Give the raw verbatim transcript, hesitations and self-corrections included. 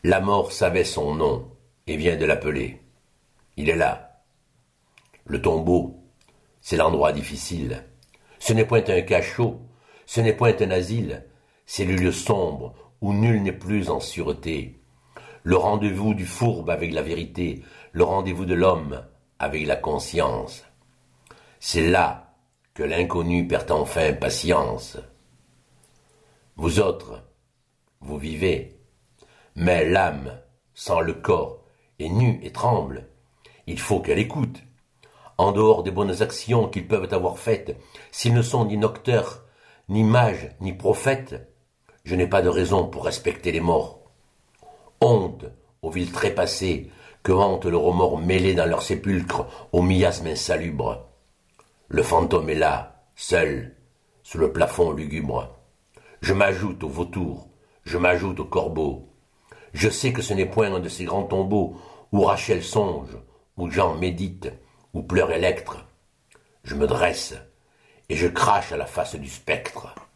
La mort savait son nom et vient de l'appeler. Il est là. Le tombeau, c'est l'endroit difficile. Ce n'est point un cachot, ce n'est point un asile, c'est le lieu sombre où nul n'est plus en sûreté. Le rendez-vous du fourbe avec la vérité, le rendez-vous de l'homme avec la conscience. C'est là que l'inconnu perd enfin patience. Vous autres, vous vivez, mais l'âme, sans le corps, est nue et tremble. Il faut qu'elle écoute. En dehors des bonnes actions qu'ils peuvent avoir faites, s'ils ne sont ni docteurs, ni mages, ni prophètes, je n'ai pas de raison pour respecter les morts. Honte aux villes trépassées que hante le remords mêlé dans leur sépulcre aux miasmes insalubres. Le fantôme est là, seul, sous le plafond lugubre. Je m'ajoute aux vautours, je m'ajoute aux corbeaux. Je sais que ce n'est point un de ces grands tombeaux où Rachel songe, où Jean médite, où pleure Électre. Je me dresse et je crache à la face du spectre.